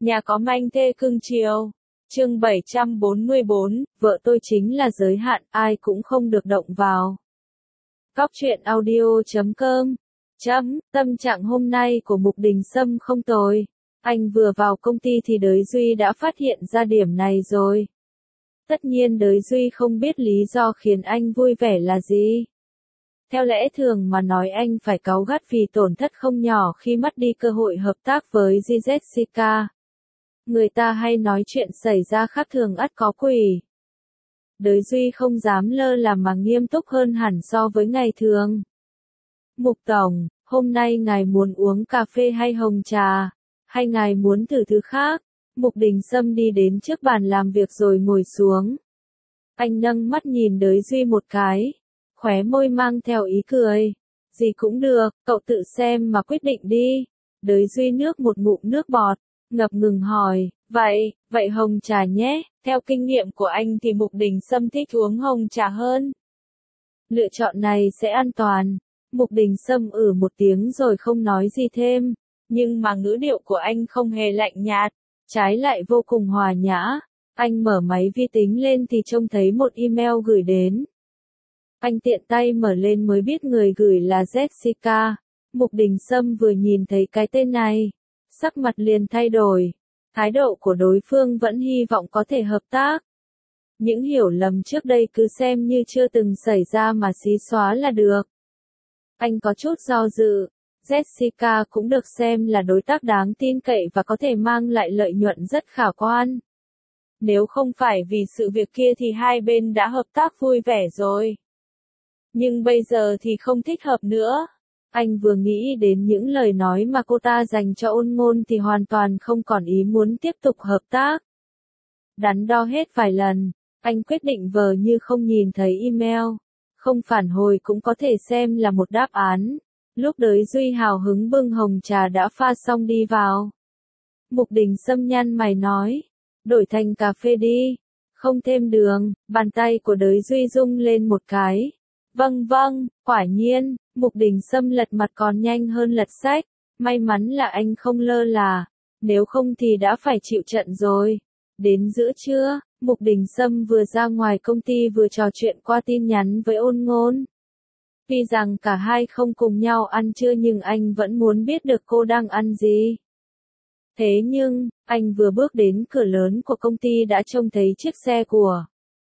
Nhà có manh thê cưng chiều. Chương 744, vợ tôi chính là giới hạn, ai cũng không được động vào. Góc truyện audio.com. Tâm trạng hôm nay của Mục Đình Sâm không tồi. Anh vừa vào công ty thì Đới Duy đã phát hiện ra điểm này rồi. Tất nhiên Đới Duy không biết lý do khiến anh vui vẻ là gì. Theo lẽ thường mà nói anh phải cáu gắt vì tổn thất không nhỏ khi mất đi cơ hội hợp tác với Jessica. Người ta hay nói chuyện xảy ra khác thường ắt có quỷ. Đới Duy không dám lơ là mà nghiêm túc hơn hẳn so với ngày thường. Mục Tổng, hôm nay ngài muốn uống cà phê hay hồng trà? Hay ngài muốn thử thứ khác? Mục Đình Sâm đi đến trước bàn làm việc rồi ngồi xuống. Anh nâng mắt nhìn Đới Duy một cái, khóe môi mang theo ý cười. Gì cũng được, cậu tự xem mà quyết định đi. Đới Duy nước một ngụm nước bọt, ngập ngừng hỏi, vậy hồng trà nhé. Theo kinh nghiệm của anh thì Mục Đình Sâm thích uống hồng trà hơn. Lựa chọn này sẽ an toàn. Mục Đình Sâm một tiếng rồi không nói gì thêm, nhưng mà ngữ điệu của anh không hề lạnh nhạt, trái lại vô cùng hòa nhã. Anh mở máy vi tính lên thì trông thấy một email gửi đến. Anh tiện tay mở lên mới biết người gửi là Jessica. Mục Đình Sâm vừa nhìn thấy cái tên này, sắc mặt liền thay đổi. Thái độ của đối phương vẫn hy vọng có thể hợp tác. Những hiểu lầm trước đây cứ xem như chưa từng xảy ra mà xí xóa là được. Anh có chút do dự. Jessica cũng được xem là đối tác đáng tin cậy và có thể mang lại lợi nhuận rất khả quan. Nếu không phải vì sự việc kia thì hai bên đã hợp tác vui vẻ rồi. Nhưng bây giờ thì không thích hợp nữa. Anh vừa nghĩ đến những lời nói mà cô ta dành cho Ôn Ngôn thì hoàn toàn không còn ý muốn tiếp tục hợp tác. Đắn đo hết vài lần, anh quyết định vờ như không nhìn thấy email. Không phản hồi cũng có thể xem là một đáp án. Lúc Đới Duy hào hứng bưng hồng trà đã pha xong đi vào. Mục Đình Sâm nhăn mày nói, đổi thành cà phê đi, không thêm đường. Bàn tay của Đới Duy rung lên một cái. Vâng, quả nhiên. Mục Đình Sâm lật mặt còn nhanh hơn lật sách. May mắn là anh không lơ là, nếu không thì đã phải chịu trận rồi. Đến giữa trưa, Mục Đình Sâm vừa ra ngoài công ty vừa trò chuyện qua tin nhắn với Ôn Ngôn. Tuy rằng cả hai không cùng nhau ăn trưa nhưng anh vẫn muốn biết được cô đang ăn gì. Thế nhưng, anh vừa bước đến cửa lớn của công ty đã trông thấy chiếc xe của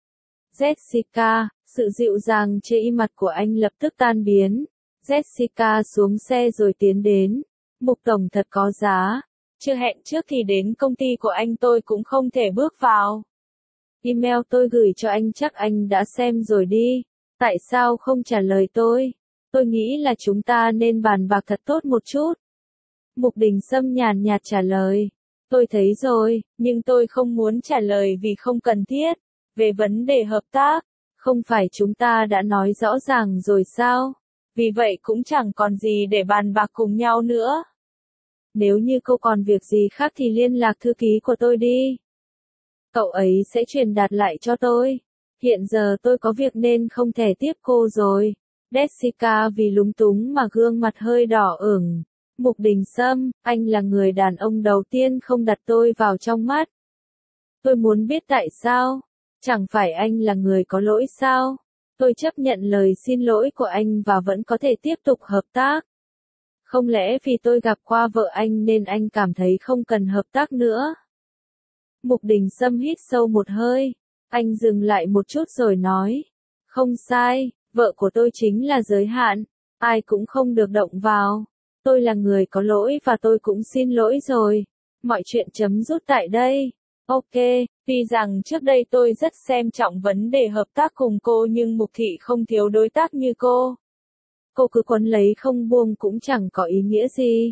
Jessica. Sự dịu dàng trên mặt của anh lập tức tan biến. Jessica xuống xe rồi tiến đến. Mục Tổng thật có giá. Chưa hẹn trước thì đến công ty của anh tôi cũng không thể bước vào. Email tôi gửi cho anh chắc anh đã xem rồi đi. Tại sao không trả lời tôi? Tôi nghĩ là chúng ta nên bàn bạc thật tốt một chút. Mục Đình Sâm nhàn nhạt trả lời. Tôi thấy rồi, nhưng tôi không muốn trả lời vì không cần thiết. Về vấn đề hợp tác, không phải chúng ta đã nói rõ ràng rồi sao? Vì vậy cũng chẳng còn gì để bàn bạc cùng nhau nữa. Nếu như cô còn việc gì khác thì liên lạc thư ký của tôi đi. Cậu ấy sẽ truyền đạt lại cho tôi. Hiện giờ tôi có việc nên không thể tiếp cô rồi. Jessica vì lúng túng mà gương mặt hơi đỏ ửng. Mục Đình Sâm, anh là người đàn ông đầu tiên không đặt tôi vào trong mắt. Tôi muốn biết tại sao. Chẳng phải anh là người có lỗi sao? Tôi chấp nhận lời xin lỗi của anh và vẫn có thể tiếp tục hợp tác. Không lẽ vì tôi gặp qua vợ anh nên anh cảm thấy không cần hợp tác nữa? Mục Đình Sâm hít sâu một hơi. Anh dừng lại một chút rồi nói. Không sai, vợ của tôi chính là giới hạn. Ai cũng không được động vào. Tôi là người có lỗi và tôi cũng xin lỗi rồi. Mọi chuyện chấm dứt tại đây. Ok, tuy rằng trước đây tôi rất xem trọng vấn đề hợp tác cùng cô nhưng Mục Thị không thiếu đối tác như cô. Cô cứ quấn lấy không buông cũng chẳng có ý nghĩa gì.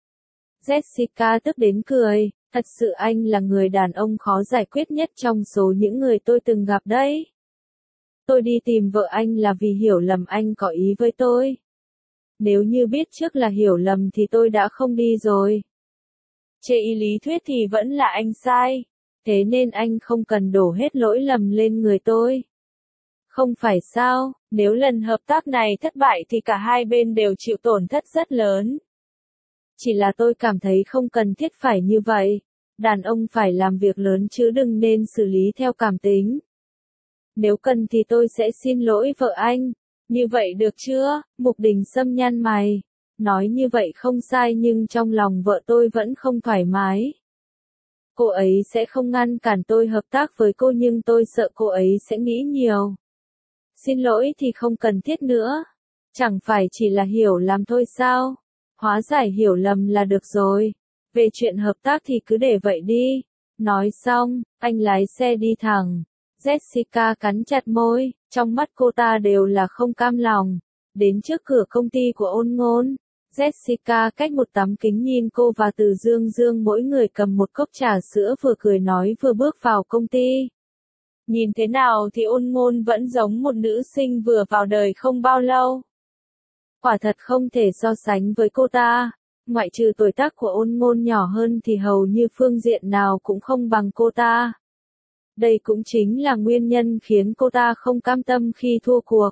Jessica tức đến cười, thật sự anh là người đàn ông khó giải quyết nhất trong số những người tôi từng gặp đấy. Tôi đi tìm vợ anh là vì hiểu lầm anh có ý với tôi. Nếu như biết trước là hiểu lầm thì tôi đã không đi rồi. Chê ý lý thuyết thì vẫn là anh sai. Thế nên anh không cần đổ hết lỗi lầm lên người tôi. Không phải sao, nếu lần hợp tác này thất bại thì cả hai bên đều chịu tổn thất rất lớn. Chỉ là tôi cảm thấy không cần thiết phải như vậy. Đàn ông phải làm việc lớn chứ đừng nên xử lý theo cảm tính. Nếu cần thì tôi sẽ xin lỗi vợ anh. Như vậy được chưa? Mục Đình Sâm nhăn mày. Nói như vậy không sai nhưng trong lòng vợ tôi vẫn không thoải mái. Cô ấy sẽ không ngăn cản tôi hợp tác với cô nhưng tôi sợ cô ấy sẽ nghĩ nhiều. Xin lỗi thì không cần thiết nữa. Chẳng phải chỉ là hiểu lầm thôi sao? Hóa giải hiểu lầm là được rồi. Về chuyện hợp tác thì cứ để vậy đi. Nói xong, anh lái xe đi thẳng. Jessica cắn chặt môi, trong mắt cô ta đều là không cam lòng. Đến trước cửa công ty của Ôn Ngôn, Jessica cách một tấm kính nhìn cô và Từ Dương Dương mỗi người cầm một cốc trà sữa vừa cười nói vừa bước vào công ty. Nhìn thế nào thì Ôn Ngôn vẫn giống một nữ sinh vừa vào đời không bao lâu. Quả thật không thể so sánh với cô ta. Ngoại trừ tuổi tác của Ôn Ngôn nhỏ hơn thì hầu như phương diện nào cũng không bằng cô ta. Đây cũng chính là nguyên nhân khiến cô ta không cam tâm khi thua cuộc.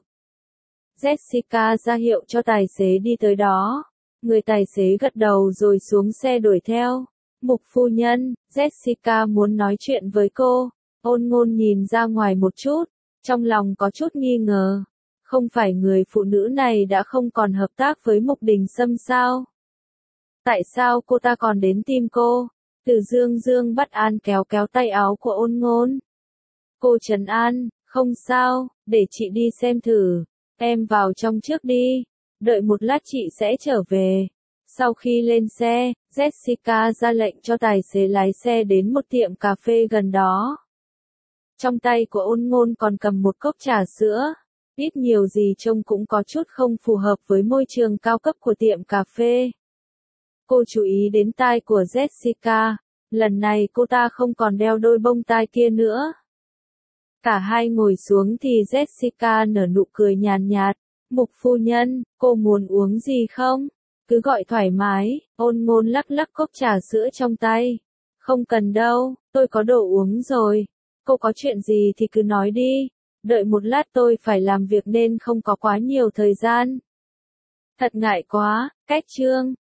Jessica ra hiệu cho tài xế đi tới đó. Người tài xế gật đầu rồi xuống xe đuổi theo. Mục phu nhân, Jessica muốn nói chuyện với cô. Ôn Ngôn nhìn ra ngoài một chút, trong lòng có chút nghi ngờ. Không phải người phụ nữ này đã không còn hợp tác với Mục Đình Sâm sao? Tại sao cô ta còn đến tìm cô? Từ Dương Dương bất an kéo kéo tay áo của Ôn Ngôn. Cô trấn an, không sao, để chị đi xem thử. Em vào trong trước đi. Đợi một lát chị sẽ trở về. Sau khi lên xe, Jessica ra lệnh cho tài xế lái xe đến một tiệm cà phê gần đó. Trong tay của Ôn Ngôn còn cầm một cốc trà sữa. Ít nhiều gì trông cũng có chút không phù hợp với môi trường cao cấp của tiệm cà phê. Cô chú ý đến tai của Jessica. Lần này cô ta không còn đeo đôi bông tai kia nữa. Cả hai ngồi xuống thì Jessica nở nụ cười nhàn nhạt. Mục phu nhân, cô muốn uống gì không? Cứ gọi thoải mái. Ôn Ngôn lắc lắc cốc trà sữa trong tay. Không cần đâu, tôi có đồ uống rồi. Cô có chuyện gì thì cứ nói đi. Đợi một lát tôi phải làm việc nên không có quá nhiều thời gian. Thật ngại quá, cách chương.